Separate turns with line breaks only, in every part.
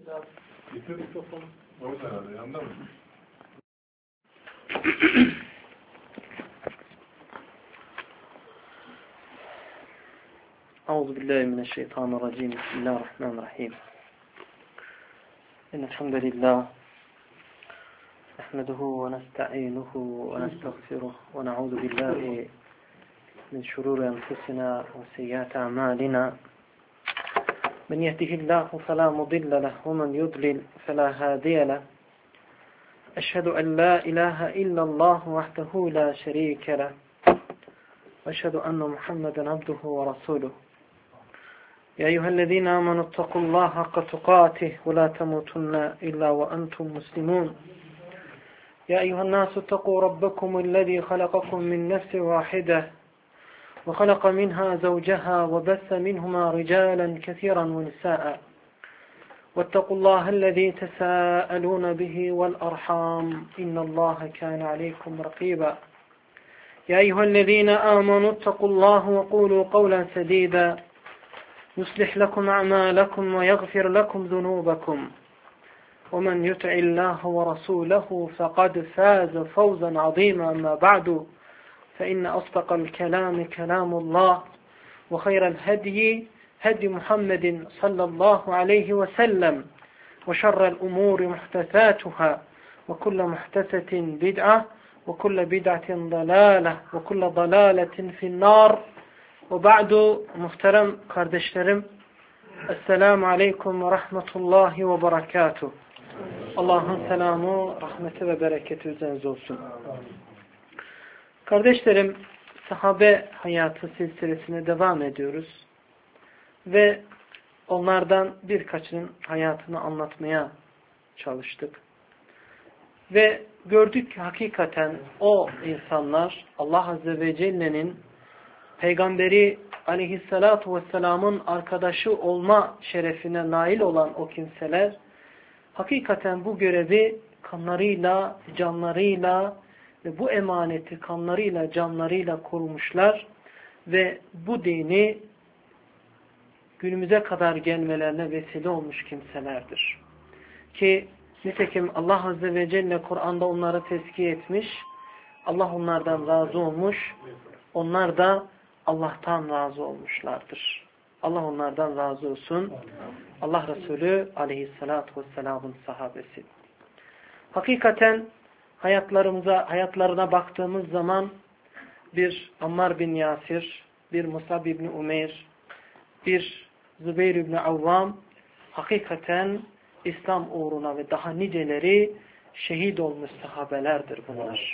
Getir mikrofonu. Orada herhalde, yanında mı?
Euzubillahimineşşeytanirracim. Bismillahirrahmanirrahim. Elhamdülillah. Nehmeduhu ve nesta'inuhu ve nestağfiruh ve na'udhu billahi min şururi enfusina ve seyyiati a'malina. Men yehdihillahu fela mudille leh ve men yudlil fela hadiye leh. Eşhedü en la ilahe illallah vahdehu la şerike leh. وأشهد أن محمدا عبده ورسوله يا أيها الذين آمنوا اتقوا الله حق تقاته ولا تموتن إلا وأنتم مسلمون يا أيها الناس اتقوا ربكم الذي خلقكم من نفس واحدة وخلق منها زوجها وبث منهما رجالا كثيرا ونساء واتقوا الله الذي تساءلون به والأرحام إن الله كان عليكم رقيبا يا أيها الذين آمنوا اتقوا الله وقولوا قولا سديدا يصلح لكم أعمالكم ويغفر لكم ذنوبكم ومن يطع الله ورسوله فقد فاز فوزا عظيما أما بعد فإن أصدق الكلام كلام الله وخير الهدي هدي محمد صلى الله عليه وسلم وشر الأمور محدثاتها وكل محدثة بدعة وكل بدعة ضلالة وكل ضلالة في النار وبعد muhterem kardeşlerim Esselamu Aleyküm ve Rahmetullahi ve Berekatuh. Allah'ın selamı, rahmeti ve bereketi üzerinize olsun. Kardeşlerim, sahabe hayatı silsilesine devam ediyoruz. Ve onlardan birkaçının hayatını anlatmaya çalıştık. Ve gördük ki hakikaten o insanlar Allah Azze ve Celle'nin Peygamberi Aleyhisselatu Vesselam'ın arkadaşı olma şerefine nail olan o kimseler hakikaten bu görevi kanlarıyla, canlarıyla ve bu emaneti kanlarıyla, canlarıyla korumuşlar ve bu dini günümüze kadar gelmelerine vesile olmuş kimselerdir. Ki nitekim Allah Azze ve Celle Kur'an'da onları tezkiye etmiş, Allah onlardan razı olmuş, onlar da Allah'tan razı olmuşlardır. Allah onlardan razı olsun. Allah Resulü Aleyhisselatü Vesselam'ın sahabesi. Hakikaten hayatlarına baktığımız zaman bir Ammar bin Yasir, bir Musab bin Umeyr, bir Zübeyir bin Avvam hakikaten İslam uğruna ve daha niceleri şehit olmuş sahabelerdir bunlar.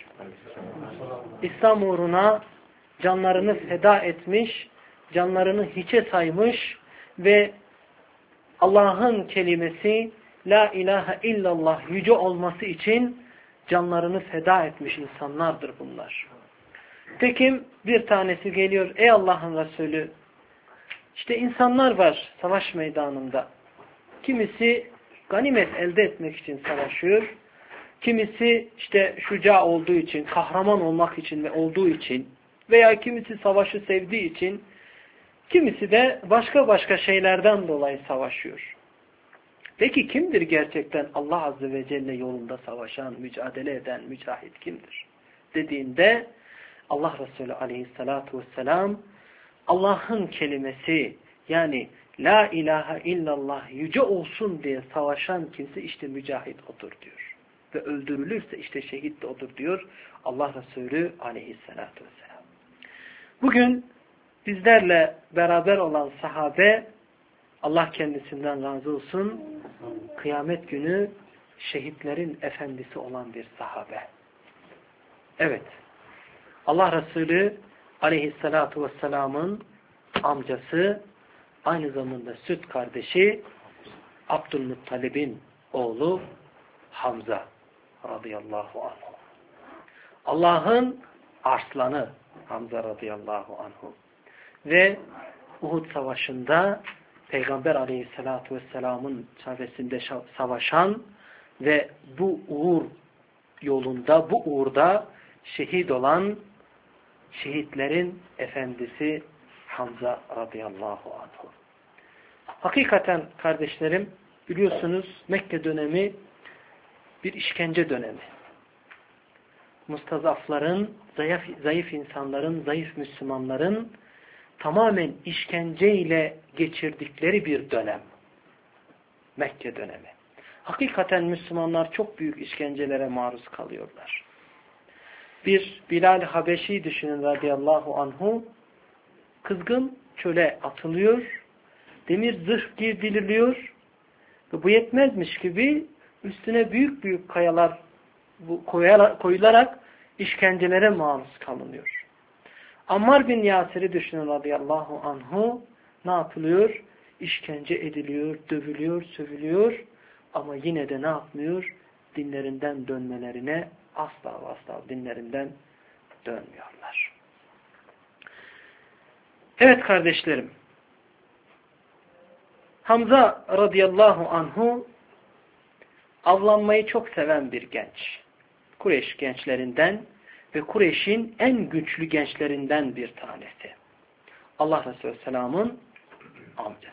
İslam uğruna canlarını feda etmiş, canlarını hiçe saymış ve Allah'ın kelimesi La ilahe illallah yüce olması için canlarını feda etmiş insanlardır bunlar. Tekim bir tanesi geliyor, ey Allah'ın Resulü, işte insanlar var savaş meydanında. Kimisi ganimet elde etmek için savaşıyor. Kimisi işte şuca olduğu için, kahraman olmak için ve olduğu için veya kimisi savaşı sevdiği için, kimisi de başka şeylerden dolayı savaşıyor. Peki kimdir gerçekten Allah Azze ve Celle yolunda savaşan, mücadele eden, mücahit kimdir? Dediğinde Allah Resulü Aleyhisselatü Vesselam Allah'ın kelimesi yani La ilahe illallah yüce olsun diye savaşan kimse işte mücahit odur diyor. Ve öldürülürse işte şehit de odur diyor Allah Resulü Aleyhisselatü Vesselam. Bugün bizlerle beraber olan sahabe Allah kendisinden razı olsun kıyamet günü şehitlerin efendisi olan bir sahabe. Evet. Allah Resulü Aleyhisselatü Vesselam'ın amcası aynı zamanda süt kardeşi Abdülmuttalib'in oğlu Hamza radıyallahu anh. Allah'ın arslanı Hamza radıyallahu anhu. Ve Uhud savaşında Peygamber aleyhissalatu vesselamın çevresinde savaşan ve bu yolunda, bu uğurda şehit olan şehitlerin efendisi Hamza radıyallahu anhu. Hakikaten kardeşlerim biliyorsunuz Mekke dönemi bir işkence dönemi. Mustazafların, zayıf insanların, zayıf Müslümanların tamamen işkenceyle geçirdikleri bir dönem. Mekke dönemi. Hakikaten Müslümanlar çok büyük işkencelere maruz kalıyorlar. Bir Bilal Habeşi düşünün radıyallahu anhu, kızgın çöle atılıyor, demir zırh giydiriliyor ve bu yetmezmiş gibi üstüne büyük büyük kayalar koyularak işkencelere maruz kalınıyor. Ammar bin Yasir'i düşünün radıyallahu anhu, ne yapılıyor? İşkence ediliyor, dövülüyor, sövülüyor ama yine de ne yapmıyor? Dinlerinden dönmelerine asla dinlerinden dönmüyorlar. Evet kardeşlerim, Hamza radıyallahu anhu avlanmayı çok seven bir genç. Kureyş gençlerinden ve Kureyş'in en güçlü gençlerinden bir tanesi. Allah Resulü Selam'ın amcası.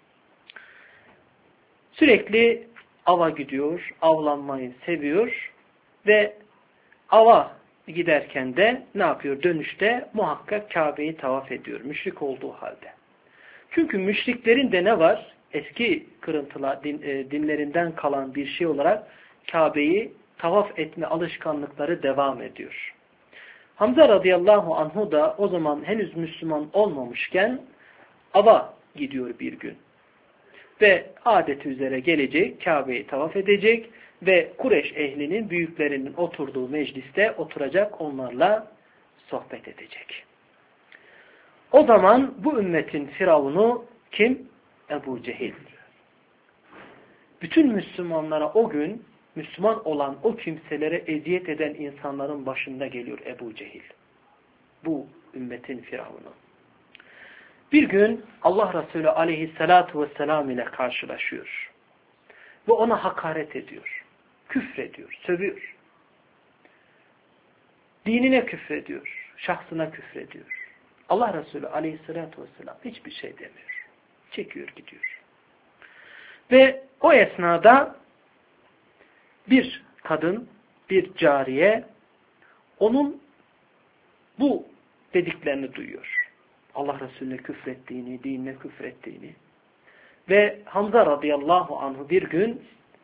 Sürekli ava gidiyor, avlanmayı seviyor ve ava giderken de ne yapıyor? Dönüşte muhakkak Kabe'yi tavaf ediyor. Müşrik olduğu halde. Çünkü müşriklerin de ne var? Eski kırıntılar, dinlerinden kalan bir şey olarak Kabe'yi tavaf etme alışkanlıkları devam ediyor. Hamza radıyallahu anhu da o zaman henüz Müslüman olmamışken ava gidiyor bir gün. Ve adeti üzere gelecek, Kabe'yi tavaf edecek ve Kureyş ehlinin büyüklerinin oturduğu mecliste oturacak, onlarla sohbet edecek. O zaman bu ümmetin firavunu kim? Ebu Cehil. Bütün Müslümanlara o gün, Müslüman olan o kimselere eziyet eden insanların başında geliyor Ebu Cehil. Bu ümmetin firavunu. Bir gün Allah Resulü aleyhissalatu vesselam ile karşılaşıyor. Ve ona hakaret ediyor. Küfrediyor, sövüyor. Dinine küfrediyor, şahsına küfrediyor. Allah Resulü aleyhissalatu vesselam hiçbir şey demiyor. Çekiyor gidiyor. Ve o esnada bir kadın, bir cariye onun bu dediklerini duyuyor. Allah Resulüne küfrettiğini, dinine küfrettiğini. Ve Hamza radıyallahu anhu bir gün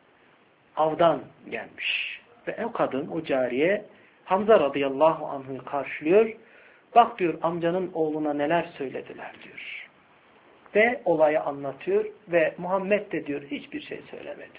avdan gelmiş. Ve o kadın, o cariye Hamza radıyallahu anhu'yu karşılıyor. Bak diyor, amcanın oğluna neler söylediler diyor. Ve olayı anlatıyor ve Muhammed de diyor hiçbir şey söylemedi.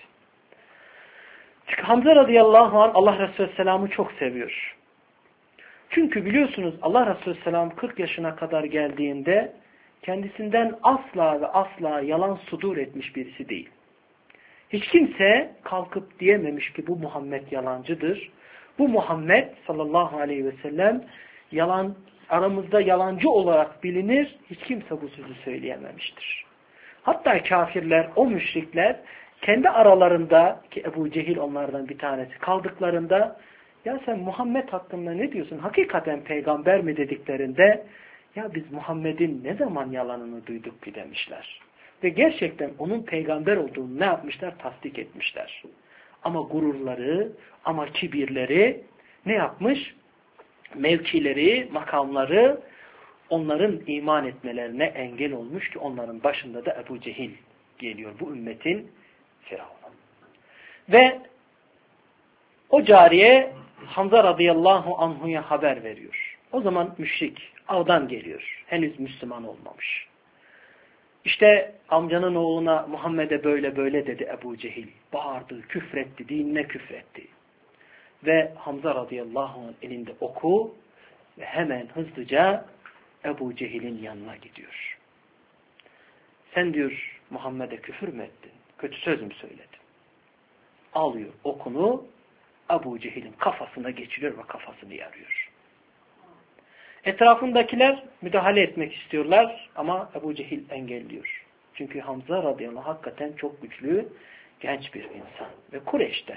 Çünkü Hamza radıyallahu anh Allah Resulü Selam'ı çok seviyor. Çünkü biliyorsunuz Allah Resulü Selam 40 yaşına kadar geldiğinde kendisinden asla ve asla yalan sudur etmiş birisi değil. Hiç kimse kalkıp diyememiş ki bu Muhammed yalancıdır. Bu Muhammed sallallahu aleyhi ve sellem aramızda yalancı olarak bilinir. Hiç kimse bu sözü söyleyememiştir. Hatta kafirler, o müşrikler kendi aralarında, ki Ebu Cehil onlardan bir tanesi, kaldıklarında ya sen Muhammed hakkında ne diyorsun? Hakikaten peygamber mi dediklerinde ya biz Muhammed'in ne zaman yalanını duyduk ki demişler. Ve gerçekten onun peygamber olduğunu ne yapmışlar? Tasdik etmişler. Ama gururları, ama kibirleri ne yapmış? Mevkileri, makamları onların iman etmelerine engel olmuş ki onların başında da Ebu Cehil geliyor. Bu ümmetin firavunu. Ve o cariye Hamza radıyallahu anhu'ya haber veriyor. O zaman müşrik, avdan geliyor. Henüz Müslüman olmamış. İşte amcanın oğluna Muhammed'e böyle böyle dedi Ebu Cehil. Bağırdı, küfretti, dinine küfretti. Ve Hamza radıyallahu anh elinde oku ve hemen hızlıca Ebu Cehil'in yanına gidiyor. Sen diyor Muhammed'e küfür mü ettin? Kötü söz mü söyledin? Alıyor okunu Ebu Cehil'in kafasına geçiriyor ve kafasını yarıyor. Etrafındakiler müdahale etmek istiyorlar ama Ebu Cehil engelliyor. Çünkü Hamza radıyallahu anh hakikaten çok güçlü, genç bir insan ve Kureyş'ten.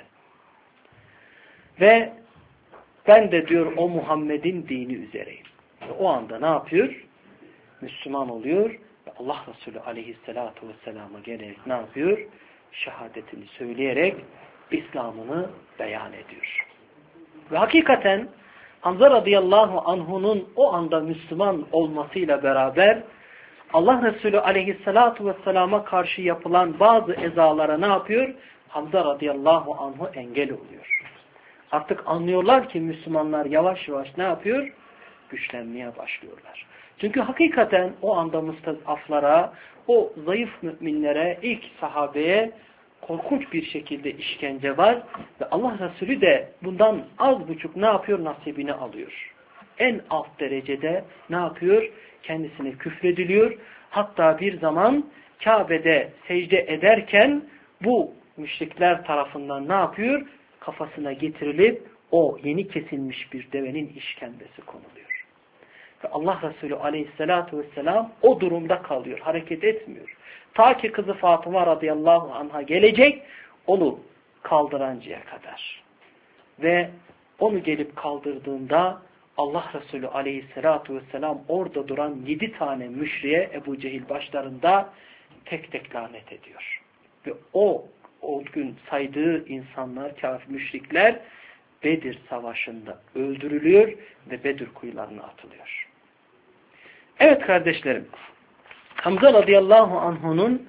Ve ben de diyor o Muhammed'in dini üzereyim. Ve o anda ne yapıyor? Müslüman oluyor ve Allah Resulü aleyhissalatu vesselam'a gelerek ne yapıyor? şehadetini söyleyerek İslam'ını beyan ediyor. Ve hakikaten Hamza radıyallahu anhu'nun o anda Müslüman olmasıyla beraber Allah Resulü aleyhissalatu vesselama karşı yapılan bazı ezalara ne yapıyor? Hamza radıyallahu anhu engel oluyor. Artık anlıyorlar ki Müslümanlar yavaş yavaş ne yapıyor? Güçlenmeye başlıyorlar. Çünkü hakikaten o anda müstezaflara, o zayıf müminlere, ilk sahabeye korkunç bir şekilde işkence var. Ve Allah Resulü de bundan az buçuk ne yapıyor? Nasibini alıyor. En alt derecede ne yapıyor? Kendisine küfrediliyor. Hatta bir zaman Kabe'de secde ederken bu müşrikler tarafından ne yapıyor? Kafasına getirilip o yeni kesilmiş bir devenin işkembesi konuluyor. Ve Allah Resulü aleyhissalatu vesselam o durumda kalıyor. Hareket etmiyor. Ta ki kızı Fatıma radıyallahu anha gelecek onu kaldırancaya kadar. Ve onu gelip kaldırdığında Allah Resulü aleyhissalatu vesselam orada duran 7 tane müşriye Ebu Cehil başlarında tek tek lanet ediyor. Ve o gün saydığı insanlar, kafir müşrikler Bedir Savaşı'nda öldürülüyor ve Bedir kuyularına atılıyor. Evet kardeşlerim, Hamza radıyallahu anhu'nun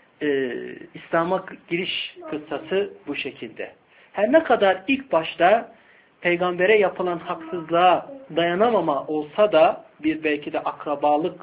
İslam'a giriş kıssası bu şekilde. Her ne kadar ilk başta peygambere yapılan haksızlığa dayanamama olsa da bir belki de akrabalık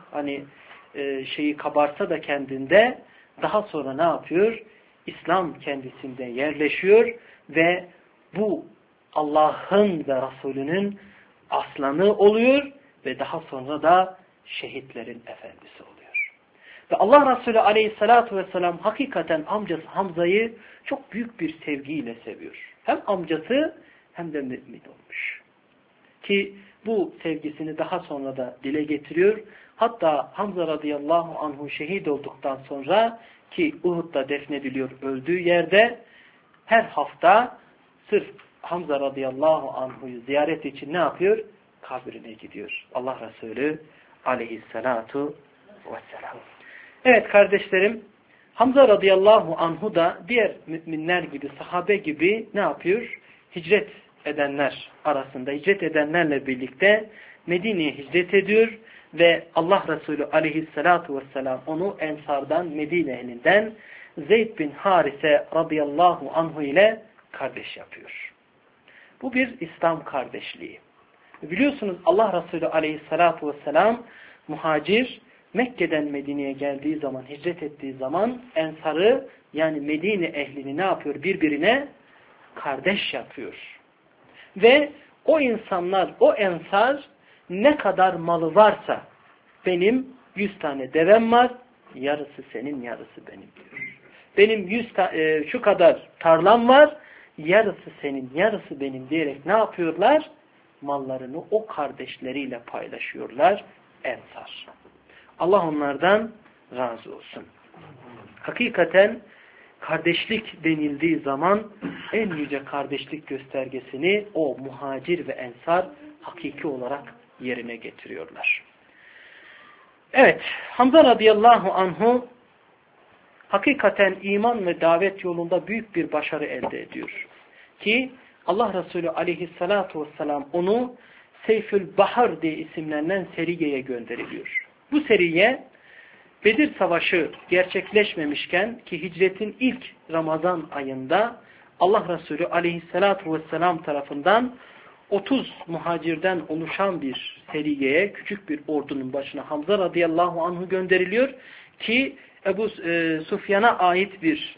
şeyi kabarsa da kendinde daha sonra ne yapıyor? İslam kendisinde yerleşiyor ve bu Allah'ın ve Resulünün aslanı oluyor ve daha sonra da şehitlerin efendisi oluyor. Ve Allah Resulü aleyhissalatu vesselam hakikaten amcası Hamza'yı çok büyük bir sevgiyle seviyor. Hem amcası hem de mümin olmuş. Ki bu sevgisini daha sonra da dile getiriyor. Hatta Hamza radıyallahu anhu şehit olduktan sonra ki Uhud'da defnediliyor öldüğü yerde her hafta sırf Hamza radıyallahu anhu'yu ziyaret için ne yapıyor? Kabrine gidiyor. Allah Resulü aleyhissalatu vesselam. Evet kardeşlerim, Hamza radıyallahu anhu da diğer müminler gibi, sahabe gibi ne yapıyor? Hicret edenler arasında, hicret edenlerle birlikte Medine'ye hicret ediyor ve Allah Resulü aleyhissalatu vesselam onu Ensar'dan, Medine ehlinden Zeyd bin Harise radıyallahu anhu ile kardeş yapıyor. Bu bir İslam kardeşliği. Biliyorsunuz Allah Resulü aleyhissalatu vesselam muhacir, Mekke'den Medine'ye geldiği zaman, hicret ettiği zaman Ensar'ı yani Medine ehlini ne yapıyor? Birbirine kardeş yapıyor. Ve o insanlar, o Ensar ne kadar malı varsa benim 100 tane devem var, yarısı senin, yarısı benim diyor. Benim şu kadar tarlam var, yarısı senin, yarısı benim diyerek ne yapıyorlar? Mallarını o kardeşleriyle paylaşıyorlar Ensar. Allah onlardan razı olsun. Hakikaten kardeşlik denildiği zaman en yüce kardeşlik göstergesini o muhacir ve ensar hakiki olarak yerine getiriyorlar. Evet, Hamza radıyallahu anhu hakikaten iman ve davet yolunda büyük bir başarı elde ediyor. Ki Allah Resulü aleyhissalatu vesselam onu Seyfül Bahar diye isimlenen seriyeye gönderiliyor. Bu seriye Bedir Savaşı gerçekleşmemişken ki hicretin ilk Ramazan ayında Allah Resulü aleyhissalatu vesselam tarafından 30 muhacirden oluşan bir seriyeye, küçük bir ordunun başına Hamza radıyallahu anhu gönderiliyor ki Ebu Sufyan'a ait bir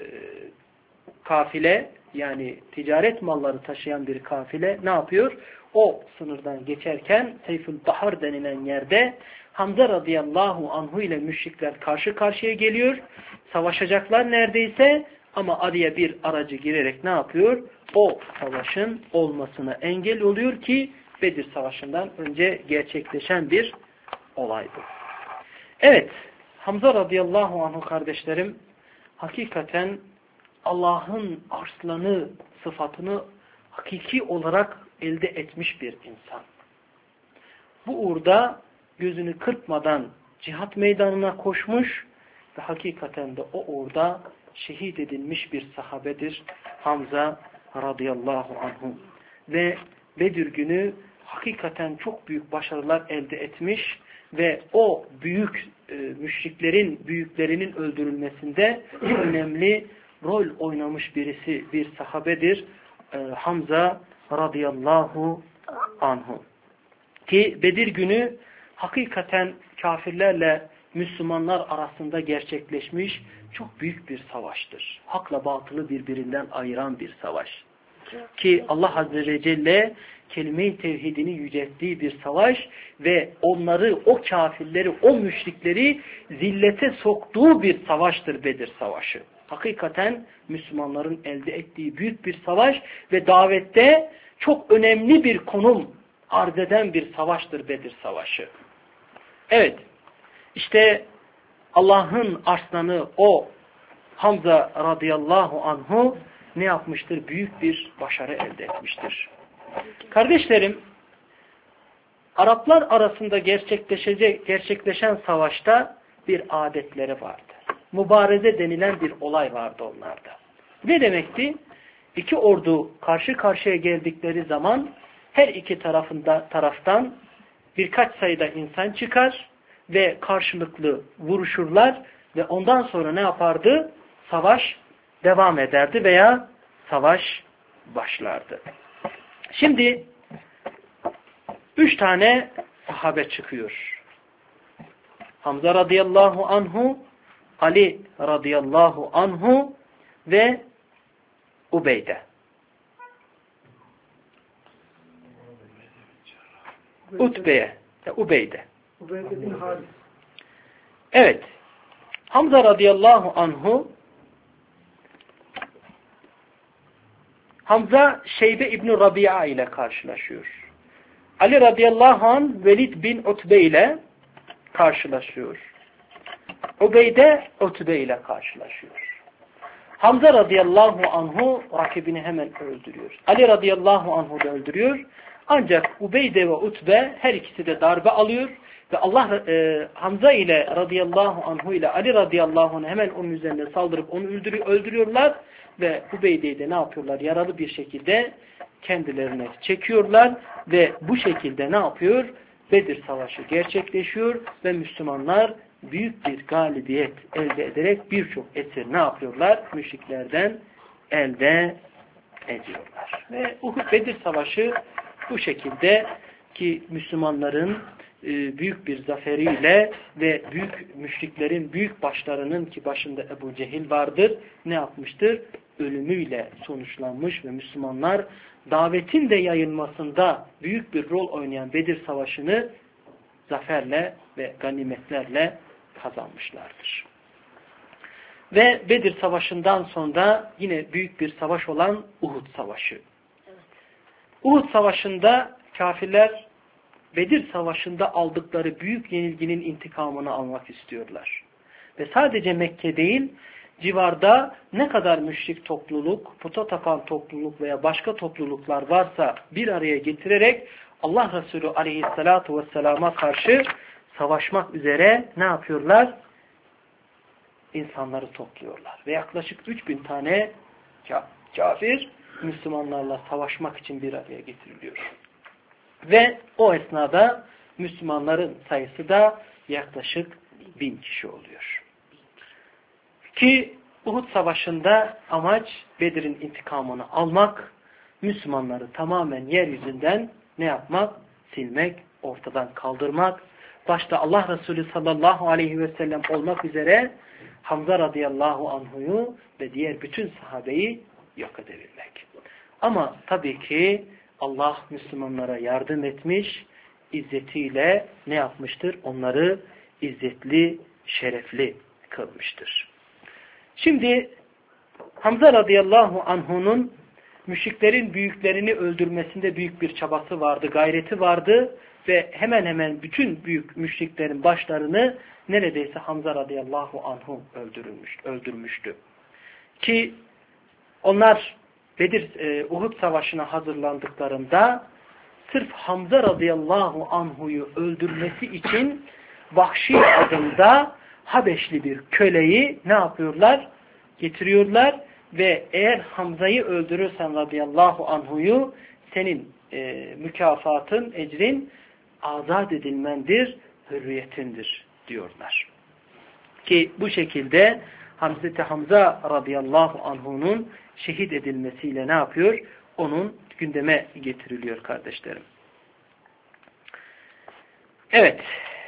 kafile, yani ticaret malları taşıyan bir kafile ne yapıyor? O sınırdan geçerken Seyfül Bahar denilen yerde Hamza radıyallahu anhu ile müşrikler karşı karşıya geliyor. Savaşacaklar neredeyse ama araya bir aracı girerek ne yapıyor? O savaşın olmasına engel oluyor ki Bedir Savaşı'ndan önce gerçekleşen bir olay bu. Evet, Hamza radıyallahu anhu kardeşlerim hakikaten Allah'ın arslanı sıfatını hakiki olarak elde etmiş bir insan. Bu uğurda gözünü kırpmadan cihat meydanına koşmuş ve hakikaten de o orada şehit edilmiş bir sahabedir Hamza radıyallahu anhu. Ve Bedir günü hakikaten çok büyük başarılar elde etmiş ve o büyük müşriklerin büyüklerinin öldürülmesinde önemli rol oynamış bir sahabedir Hamza radıyallahu anhu. Ki Bedir günü hakikaten kafirlerle Müslümanlar arasında gerçekleşmiş çok büyük bir savaştır. Hakla batılı birbirinden ayıran bir savaş. Ki Allah Azze ve Celle kelime-i tevhidini yücelttiği bir savaş ve onları, o kafirleri, o müşrikleri zillete soktuğu bir savaştır Bedir Savaşı. Hakikaten Müslümanların elde ettiği büyük bir savaş ve davette çok önemli bir konum arz eden bir savaştır Bedir Savaşı. Evet, işte Allah'ın arslanı o Hamza radıyallahu anhu ne yapmıştır? Büyük bir başarı elde etmiştir. Kardeşlerim, Araplar arasında gerçekleşen savaşta bir adetleri vardı. Mübareze denilen bir olay vardı onlarda. Ne demekti? İki ordu karşı karşıya geldikleri zaman her iki taraftan birkaç sayıda insan çıkar ve karşılıklı vuruşurlar ve ondan sonra ne yapardı? Savaş devam ederdi veya savaş başlardı. Şimdi 3 tane sahabe çıkıyor. Hamza radıyallahu anhu, Ali radıyallahu anhu ve Ubeyde. Ubeyde. Evet. Hamza radıyallahu anhu, Hamza Şeybe İbn-i Rabia ile karşılaşıyor. Ali radıyallahu anh Velid bin Utbe ile karşılaşıyor. Ubeyde Utbe ile karşılaşıyor. Hamza radıyallahu anhu rakibini hemen öldürüyor. Ali radıyallahu anhu da öldürüyor. Ancak Ubeyde ve Utbe her ikisi de darbe alıyor ve Hamza ile radıyallahu anhu ile Ali radıyallahu anh hemen onun üzerine saldırıp onu öldürüyorlar ve Ubeyde'yi de ne yapıyorlar? Yaralı bir şekilde kendilerine çekiyorlar ve bu şekilde ne yapıyor? Bedir Savaşı gerçekleşiyor ve Müslümanlar büyük bir galibiyet elde ederek birçok esir ne yapıyorlar? Müşriklerden elde ediyorlar. Ve Bedir Savaşı bu şekilde ki Müslümanların büyük bir zaferiyle ve büyük müşriklerin büyük başlarının ki başında Ebu Cehil vardır ne yapmıştır? Ölümüyle sonuçlanmış ve Müslümanlar davetin de yayılmasında büyük bir rol oynayan Bedir Savaşı'nı zaferle ve ganimetlerle kazanmışlardır. Ve Bedir Savaşı'ndan sonra yine büyük bir savaş olan Uhud Savaşı. Uhud Savaşı'nda kafirler Bedir Savaşı'nda aldıkları büyük yenilginin intikamını almak istiyorlar. Ve sadece Mekke değil, civarda ne kadar müşrik topluluk, puta tapan topluluk veya başka topluluklar varsa bir araya getirerek Allah Resulü aleyhissalatu vesselama karşı savaşmak üzere ne yapıyorlar? İnsanları topluyorlar. Ve yaklaşık 3000 tane kafir Müslümanlarla savaşmak için bir araya getiriliyor. Ve o esnada Müslümanların sayısı da yaklaşık 1000 kişi oluyor. Ki Uhud Savaşı'nda amaç Bedir'in intikamını almak, Müslümanları tamamen yeryüzünden ne yapmak? Silmek, ortadan kaldırmak. Başta Allah Resulü sallallahu aleyhi ve sellem olmak üzere Hamza radıyallahu anhu'yu ve diğer bütün sahabeyi yok edebilmek. Ama tabii ki Allah Müslümanlara yardım etmiş, izzetiyle ne yapmıştır? Onları izzetli, şerefli kılmıştır. Şimdi Hamza radıyallahu anhu'nun müşriklerin büyüklerini öldürmesinde büyük bir çabası vardı, gayreti vardı ve hemen hemen bütün büyük müşriklerin başlarını neredeyse Hamza radıyallahu anhu öldürmüştü. Ki onlar Uhud Savaşı'na hazırlandıklarında sırf Hamza radıyallahu anhu'yu öldürmesi için Vahşi adında Habeşli bir köleyi ne yapıyorlar? Getiriyorlar ve eğer Hamza'yı öldürürsen radıyallahu anhu'yu senin mükafatın, ecrin azat edilmendir, hürriyetindir diyorlar. Ki bu şekilde Hazreti Hamza radıyallahu anhu'nun şehit edilmesiyle ne yapıyor? Onun gündeme getiriliyor kardeşlerim. Evet.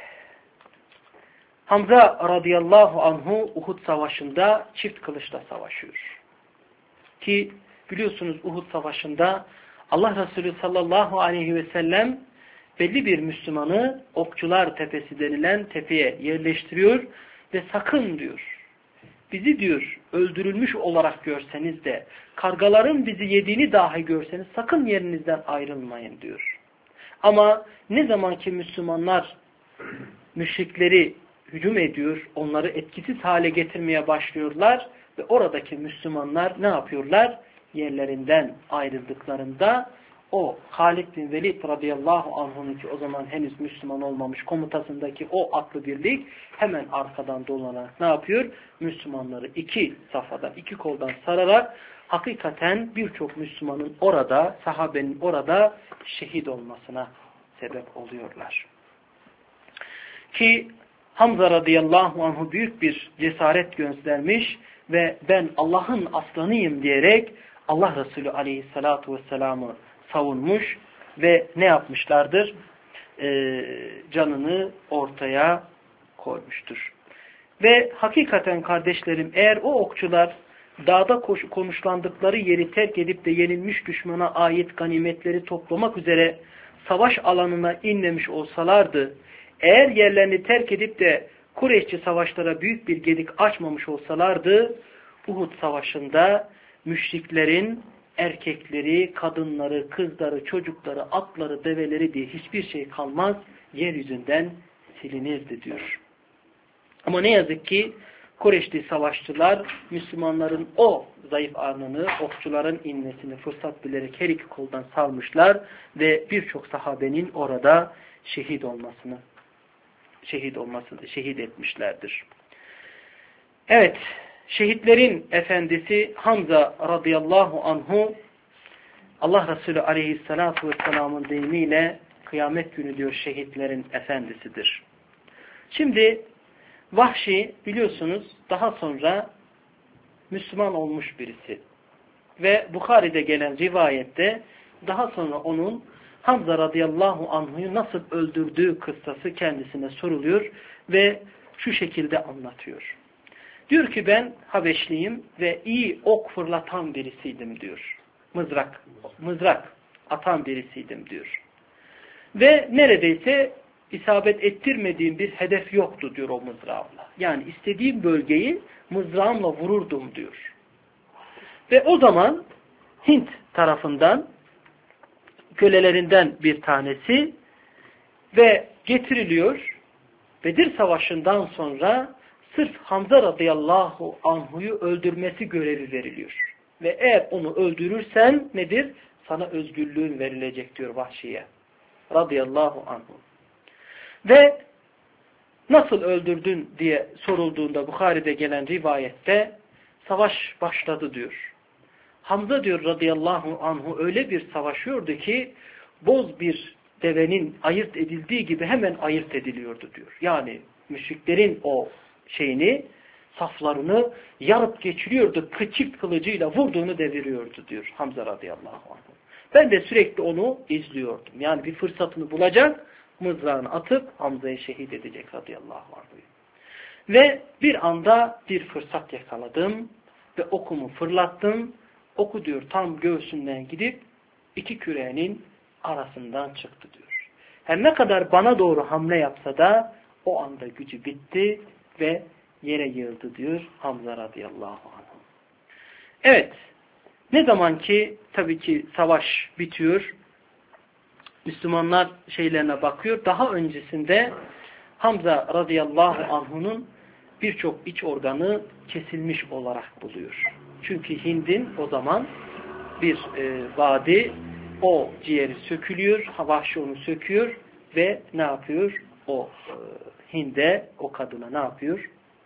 Hamza radıyallahu anhu Uhud savaşında çift kılıçla savaşıyor. Ki biliyorsunuz Uhud savaşında Allah Resulü sallallahu aleyhi ve sellem belli bir Müslümanı Okçular Tepesi denilen tepeye yerleştiriyor ve sakın diyor, bizi diyor öldürülmüş olarak görseniz de kargaların bizi yediğini dahi görseniz sakın yerinizden ayrılmayın diyor. Ama ne zaman ki Müslümanlar müşrikleri hücum ediyor, onları etkisiz hale getirmeye başlıyorlar ve oradaki Müslümanlar ne yapıyorlar? Yerlerinden ayrıldıklarında o Halid bin Velid radıyallahu anh'un ki o zaman henüz Müslüman olmamış komutasındaki o atlı birlik hemen arkadan dolanarak ne yapıyor? Müslümanları iki safhadan, iki koldan sararak hakikaten birçok Müslümanın orada, sahabenin orada şehit olmasına sebep oluyorlar. Ki Hamza radıyallahu anhu büyük bir cesaret göstermiş ve ben Allah'ın aslanıyım diyerek Allah Resulü aleyhissalatu vesselam'ı savunmuş ve ne yapmışlardır? Canını ortaya koymuştur. Ve hakikaten kardeşlerim eğer o okçular dağda konuşlandıkları yeri terk edip de yenilmiş düşmana ait ganimetleri toplamak üzere savaş alanına inmemiş olsalardı, eğer yerlerini terk edip de Kureyşçi savaşlara büyük bir gedik açmamış olsalardı, Uhud savaşında müşriklerin erkekleri, kadınları, kızları, çocukları, atları, develeri diye hiçbir şey kalmaz, yeryüzünden silinirdi diyor. Ama ne yazık ki Kureyşli savaşçılar Müslümanların o zayıf anını, okçuların inmesini fırsat bilerek her iki koldan salmışlar ve birçok sahabenin orada şehit etmişlerdir. Evet, şehitlerin efendisi Hamza radıyallahu anhu Allah Resulü aleyhissalatu vesselamın deyimiyle kıyamet günü diyor şehitlerin efendisidir. Şimdi Vahşi biliyorsunuz daha sonra Müslüman olmuş birisi. Ve Bukhari'de gelen rivayette daha sonra onun Hamza radıyallahu anhu'yu nasıl öldürdüğü kıssası kendisine soruluyor ve şu şekilde anlatıyor. Diyor ki ben Habeşliyim ve iyi ok fırlatan birisiydim diyor. Mızrak atan birisiydim diyor. Ve neredeyse isabet ettirmediğim bir hedef yoktu diyor o mızrağımla. Yani istediğim bölgeyi mızrağımla vururdum diyor. Ve o zaman Hint tarafından kölelerinden bir tanesi ve getiriliyor. Bedir Savaşı'ndan sonra sırf Hamza radıyallahu anhu'yu öldürmesi görevi veriliyor. Ve eğer onu öldürürsen nedir? Sana özgürlüğün verilecek diyor Vahşi'ye. Radıyallahu anhu. Ve nasıl öldürdün diye sorulduğunda Bukhari'de gelen rivayette savaş başladı diyor. Hamza diyor radıyallahu anhu öyle bir savaşıyordu ki boz bir devenin ayırt edildiği gibi hemen ayırt ediliyordu diyor. Yani müşriklerin o saflarını yarıp geçiriyordu. Çift kılıcıyla vurduğunu deviriyordu diyor Hamza radıyallahu anhu. Ben de sürekli onu izliyordum. Yani bir fırsatını bulacak, mızrağını atıp Hamza'yı şehit edecek radıyallahu anhu. Ve bir anda bir fırsat yakaladım ve okumu fırlattım. Oku diyor tam göğsünden gidip iki küreğinin arasından çıktı diyor. Her ne kadar bana doğru hamle yapsa da o anda gücü bitti ve yere yığıldı diyor Hamza radıyallahu anh. Evet, ne zaman ki tabii ki savaş bitiyor, Müslümanlar şeylerine bakıyor. Daha öncesinde Hamza radıyallahu anh'unun birçok iç organı kesilmiş olarak buluyor. Çünkü Hind'in o zaman bir vadi, o ciğeri sökülüyor, Vahşi onu söküyor ve ne yapıyor? O Hind'e, o kadına ne yapıyor?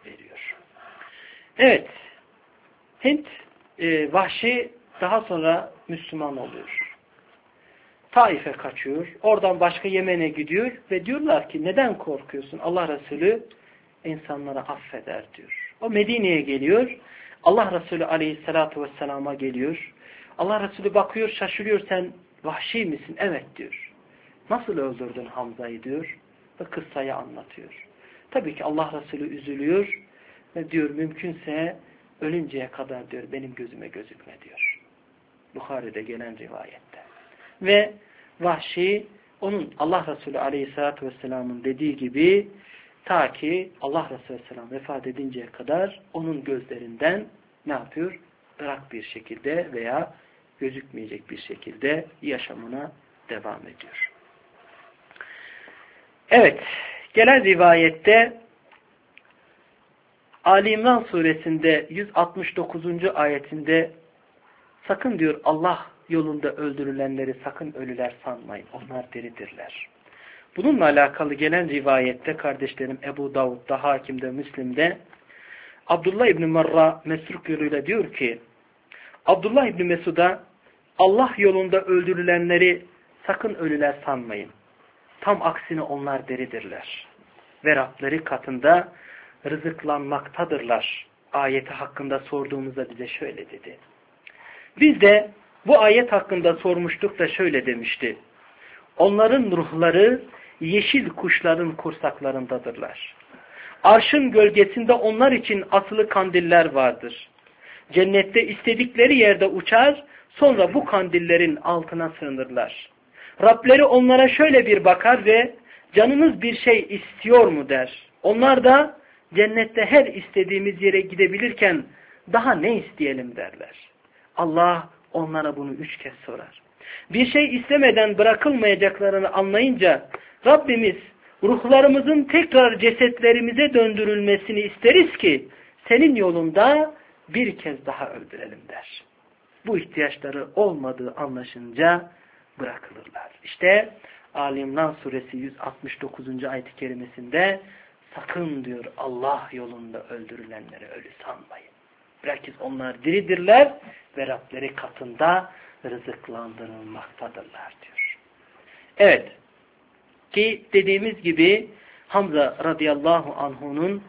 veriyor. Evet. Hint Vahşi daha sonra Müslüman oluyor. Taif'e kaçıyor. Oradan başka Yemen'e gidiyor ve diyorlar ki neden korkuyorsun? Allah Resulü insanları affeder diyor. O Medine'ye geliyor. Allah Resulü aleyhissalatu vesselama geliyor. Allah Resulü bakıyor, şaşırıyor, sen Vahşi misin? Evet diyor. Nasıl öldürdün Hamza'yı diyor ve kıssayı anlatıyor. Tabii ki Allah Resulü üzülüyor ve diyor mümkünse ölünceye kadar diyor benim gözüme gözükme diyor. Bukhari'de gelen rivayette. Ve Vahşi onun Allah Resulü aleyhissalatu vesselamın dediği gibi ta ki Allah Resulü aleyhisselam vefat edinceye kadar onun gözlerinden ne yapıyor? Irak bir şekilde veya gözükmeyecek bir şekilde yaşamına devam ediyor. Evet, gelen rivayette Ali İmran suresinde 169. ayetinde sakın diyor Allah yolunda öldürülenleri sakın ölüler sanmayın. Onlar diridirler. Bununla alakalı gelen rivayette kardeşlerim Ebu Davud'da, Hakim'de, Müslim'de Abdullah İbni Marra Mesruk yoluyla diyor ki Abdullah İbni Mesud'a Allah yolunda öldürülenleri sakın ölüler sanmayın. Tam aksine onlar diridirler. Ve Rableri katında rızıklanmaktadırlar. Ayeti hakkında sorduğumuzda bize şöyle dedi. Biz de bu ayet hakkında sormuştuk da şöyle demişti. Onların ruhları yeşil kuşların kursaklarındadırlar. Arşın gölgesinde onlar için asılı kandiller vardır. Cennette istedikleri yerde uçar, sonra bu kandillerin altına sığınırlar. Rableri onlara şöyle bir bakar ve canınız bir şey istiyor mu der. Onlar da cennette her istediğimiz yere gidebilirken daha ne isteyelim derler. Allah onlara bunu 3 kez sorar. Bir şey istemeden bırakılmayacaklarını anlayınca Rabbimiz ruhlarımızın tekrar cesetlerimize döndürülmesini isteriz ki senin yolunda bir kez daha öldürelim der. Bu ihtiyaçları olmadığı anlaşınca bırakılırlar. İşte Ali İmran suresi 169. ayet-i kerimesinde sakın diyor Allah yolunda öldürülenleri ölü sanmayın. Bilakis onlar diridirler ve Rableri katında rızıklandırılmaktadırlar diyor. Evet. Ki dediğimiz gibi Hamza radıyallahu anhu'nun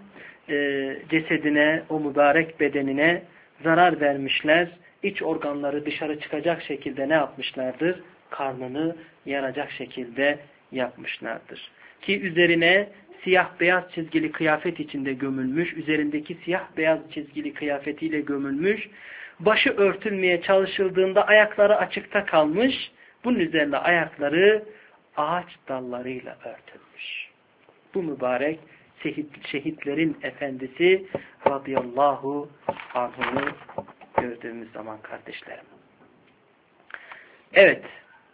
cesedine, o mübarek bedenine zarar vermişler. İç organları dışarı çıkacak şekilde ne yapmışlardır? Karnını yaracak şekilde yapmışlardır. Ki üzerine siyah beyaz çizgili kıyafet içinde gömülmüş, üzerindeki siyah beyaz çizgili kıyafetiyle gömülmüş, başı örtülmeye çalışıldığında ayakları açıkta kalmış, bunun üzerine ayakları ağaç dallarıyla örtülmüş. Bu mübarek şehitlerin efendisi radıyallahu anh'u gördüğümüz zaman kardeşlerim. Evet,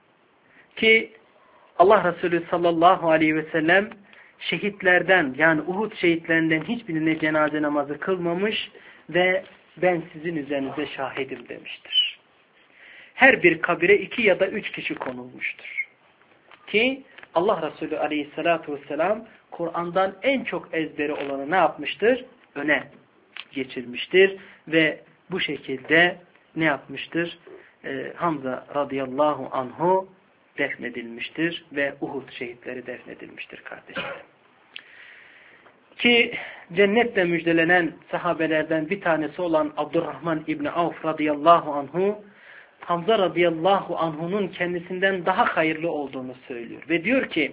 ki Allah Resulü sallallahu aleyhi ve sellem şehitlerden yani Uhud şehitlerinden hiçbirine cenaze namazı kılmamış ve ben sizin üzerinize şahidim demiştir. Her bir kabire 2 ya da 3 kişi konulmuştur. Ki Allah Resulü aleyhissalatu vesselam Kur'an'dan en çok ezberi olanı ne yapmıştır? Öne geçirmiştir ve bu şekilde ne yapmıştır? Hamza radıyallahu anhu defnedilmiştir ve Uhud şehitleri defnedilmiştir kardeşlerim. Ki cennetle müjdelenen sahabelerden bir tanesi olan Abdurrahman İbni Avf radıyallahu anhu Hamza radıyallahu anhu'nun kendisinden daha hayırlı olduğunu söylüyor. Ve diyor ki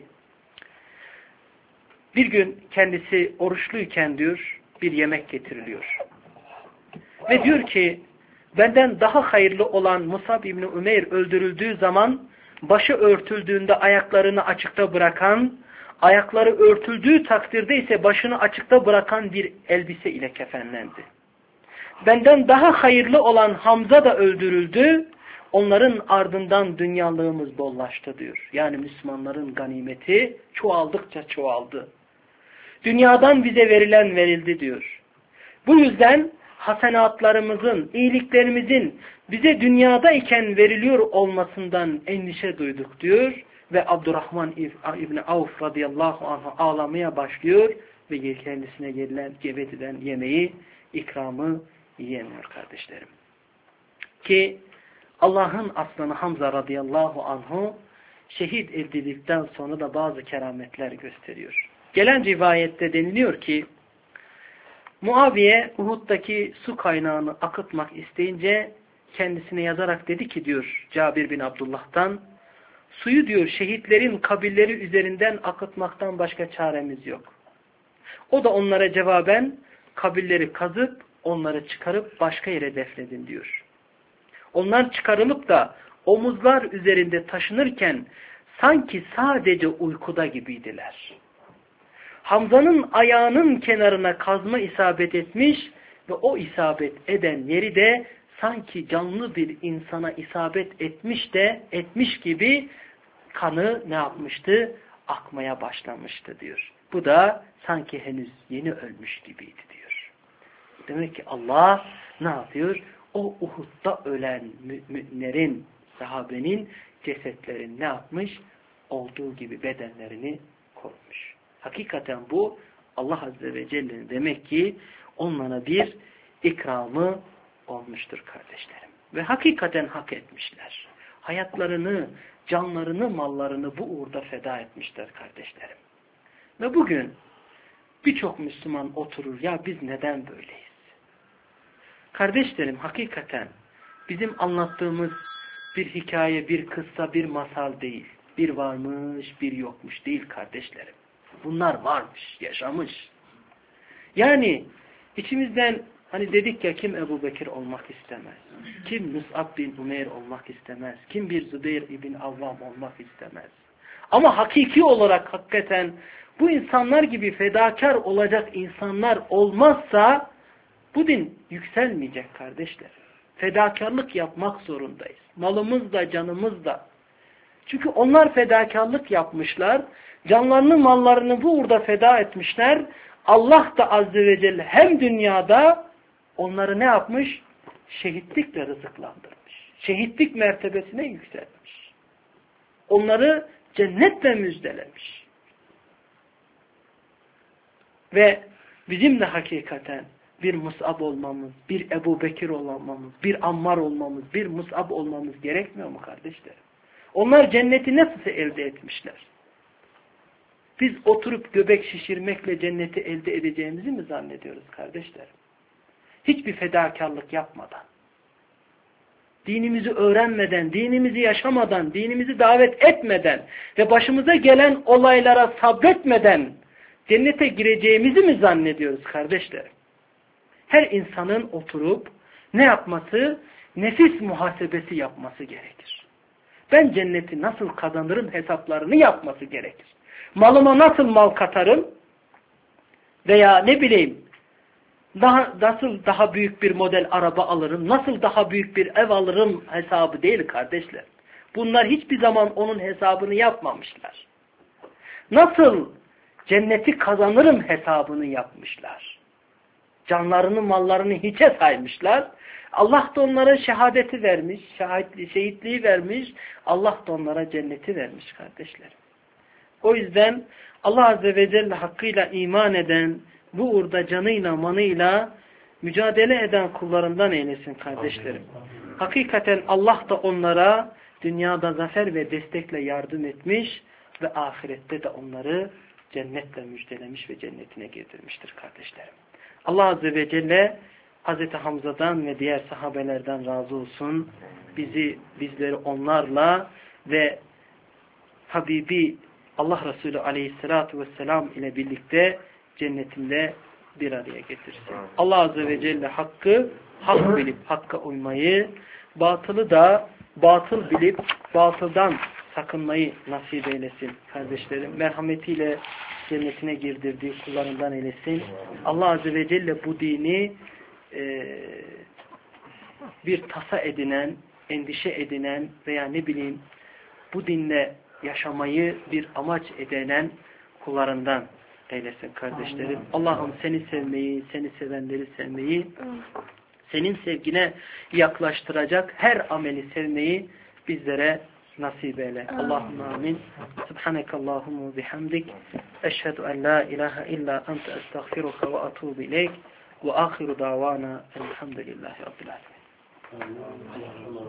bir gün kendisi oruçluyken diyor bir yemek getiriliyor. Ve diyor ki benden daha hayırlı olan Musab İbni Ümeyr öldürüldüğü zaman başı örtüldüğünde ayaklarını açıkta bırakan, ayakları örtüldüğü takdirde ise başını açıkta bırakan bir elbise ile kefenlendi. Benden daha hayırlı olan Hamza da öldürüldü. Onların ardından dünyalığımız bollaştı diyor. Yani Müslümanların ganimeti çoğaldıkça çoğaldı. Dünyadan bize verilen verildi diyor. Bu yüzden hasenatlarımızın, iyiliklerimizin bize dünyadayken veriliyor olmasından endişe duyduk diyor. Ve Abdurrahman İbni Avf radıyallahu anh ağlamaya başlıyor. ve kendisine gelen cebediden yemeği, ikramı yiyemiyor kardeşlerim. Ki Allah'ın aslanı Hamza radıyallahu anhu şehit edildikten sonra da bazı kerametler gösteriyor. Gelen rivayette deniliyor ki Muaviye Uhud'daki su kaynağını akıtmak isteyince kendisine yazarak dedi ki diyor Cabir bin Abdullah'tan, suyu diyor şehitlerin kabirleri üzerinden akıtmaktan başka çaremiz yok. O da onlara cevaben kabirleri kazıp onları çıkarıp başka yere defnedin diyor. Onlar çıkarılıp da omuzlar üzerinde taşınırken sanki sadece uykuda gibiydiler. Hamza'nın ayağının kenarına kazma isabet etmiş ve o isabet eden yeri de sanki canlı bir insana isabet etmiş gibi kanı ne yapmıştı? Akmaya başlamıştı diyor. Bu da sanki henüz yeni ölmüş gibiydi diyor. Demek ki Allah ne yapıyor? O Uhud'da ölen müminlerin, sahabenin cesetlerini ne yapmış? Olduğu gibi bedenlerini korumuş. Hakikaten bu Allah Azze ve Celle'nin demek ki onlara bir ikramı olmuştur kardeşlerim. Ve hakikaten hak etmişler. Hayatlarını, canlarını, mallarını bu uğurda feda etmişler kardeşlerim. Ve bugün birçok Müslüman oturur, ya biz neden böyleyiz? Kardeşlerim hakikaten bizim anlattığımız bir hikaye, bir kıssa, bir masal değil. Bir varmış, bir yokmuş değil kardeşlerim. Bunlar varmış, yaşamış. Yani içimizden hani dedik ya, kim Ebu Bekir olmak istemez? Kim Mus'ab bin Umeyr olmak istemez? Kim bir Zübeyir ibn Avvam olmak istemez? Ama hakiki olarak hakikaten bu insanlar gibi fedakar olacak insanlar olmazsa bu din yükselmeyecek kardeşler. Fedakarlık yapmak zorundayız. Malımız da canımız da. Çünkü onlar fedakarlık yapmışlar. Canlarını, mallarını bu uğurda feda etmişler. Allah da Azze ve Celle hem dünyada onları ne yapmış? Şehitlikle rızıklandırmış. Şehitlik mertebesine yükseltmiş. Onları cennetle müjdelemiş. Ve bizim de hakikaten bir Mus'ab olmamız, bir Ebu Bekir olmamız, bir Ammar olmamız, bir Mus'ab olmamız gerekmiyor mu kardeşlerim? Onlar cenneti nasıl elde etmişler? Biz oturup göbek şişirmekle cenneti elde edeceğimizi mi zannediyoruz kardeşlerim? Hiçbir fedakarlık yapmadan, dinimizi öğrenmeden, dinimizi yaşamadan, dinimizi davet etmeden ve başımıza gelen olaylara sabretmeden cennete gireceğimizi mi zannediyoruz kardeşlerim? Her insanın oturup ne yapması? Nefis muhasebesi yapması gerekir. Ben cenneti nasıl kazanırım hesaplarını yapması gerekir. Malıma nasıl mal katarım? Veya ne bileyim, nasıl daha büyük bir model araba alırım? Nasıl daha büyük bir ev alırım hesabı değil kardeşler. Bunlar hiçbir zaman onun hesabını yapmamışlar. Nasıl cenneti kazanırım hesabını yapmışlar. Canlarını, mallarını hiçe saymışlar. Allah da onlara şehadeti vermiş, şehitliği vermiş. Allah da onlara cenneti vermiş kardeşlerim. O yüzden Allah Azze ve Celle hakkıyla iman eden, bu uğurda canıyla, manıyla mücadele eden kullarından eylesin kardeşlerim. Hakikaten Allah da onlara dünyada zafer ve destekle yardım etmiş ve ahirette de onları cennetle müjdelemiş ve cennetine girdirmiştir kardeşlerim. Allah Azze ve Celle Hazreti Hamza'dan ve diğer sahabelerden razı olsun. Bizleri onlarla ve Habibi Allah Resulü Aleyhisselatü Vesselam ile birlikte cennetinde bir araya getirsin. Allah Azze ve Celle hakkı hak bilip hakka uymayı, batılı da batıl bilip batıldan sakınmayı nasip eylesin kardeşlerim. Merhametiyle cennetine girdirdiği kullarından eylesin. Allah Azze ve Celle bu dini bir tasa edinen, endişe edinen veya ne bileyim bu dinle yaşamayı bir amaç edinen kullarından eylesin kardeşlerim. Allah'ım seni sevmeyi, seni sevenleri sevmeyi, senin sevgine yaklaştıracak her ameli sevmeyi bizlere nasip eyle. Allahümme amin. Subhanekallahumma bihamdik. Eşhedü en la ilahe illa ente estağfiruka ve atubu ileyk. Ve ahiru davana elhamdülillahi rabbil alemin.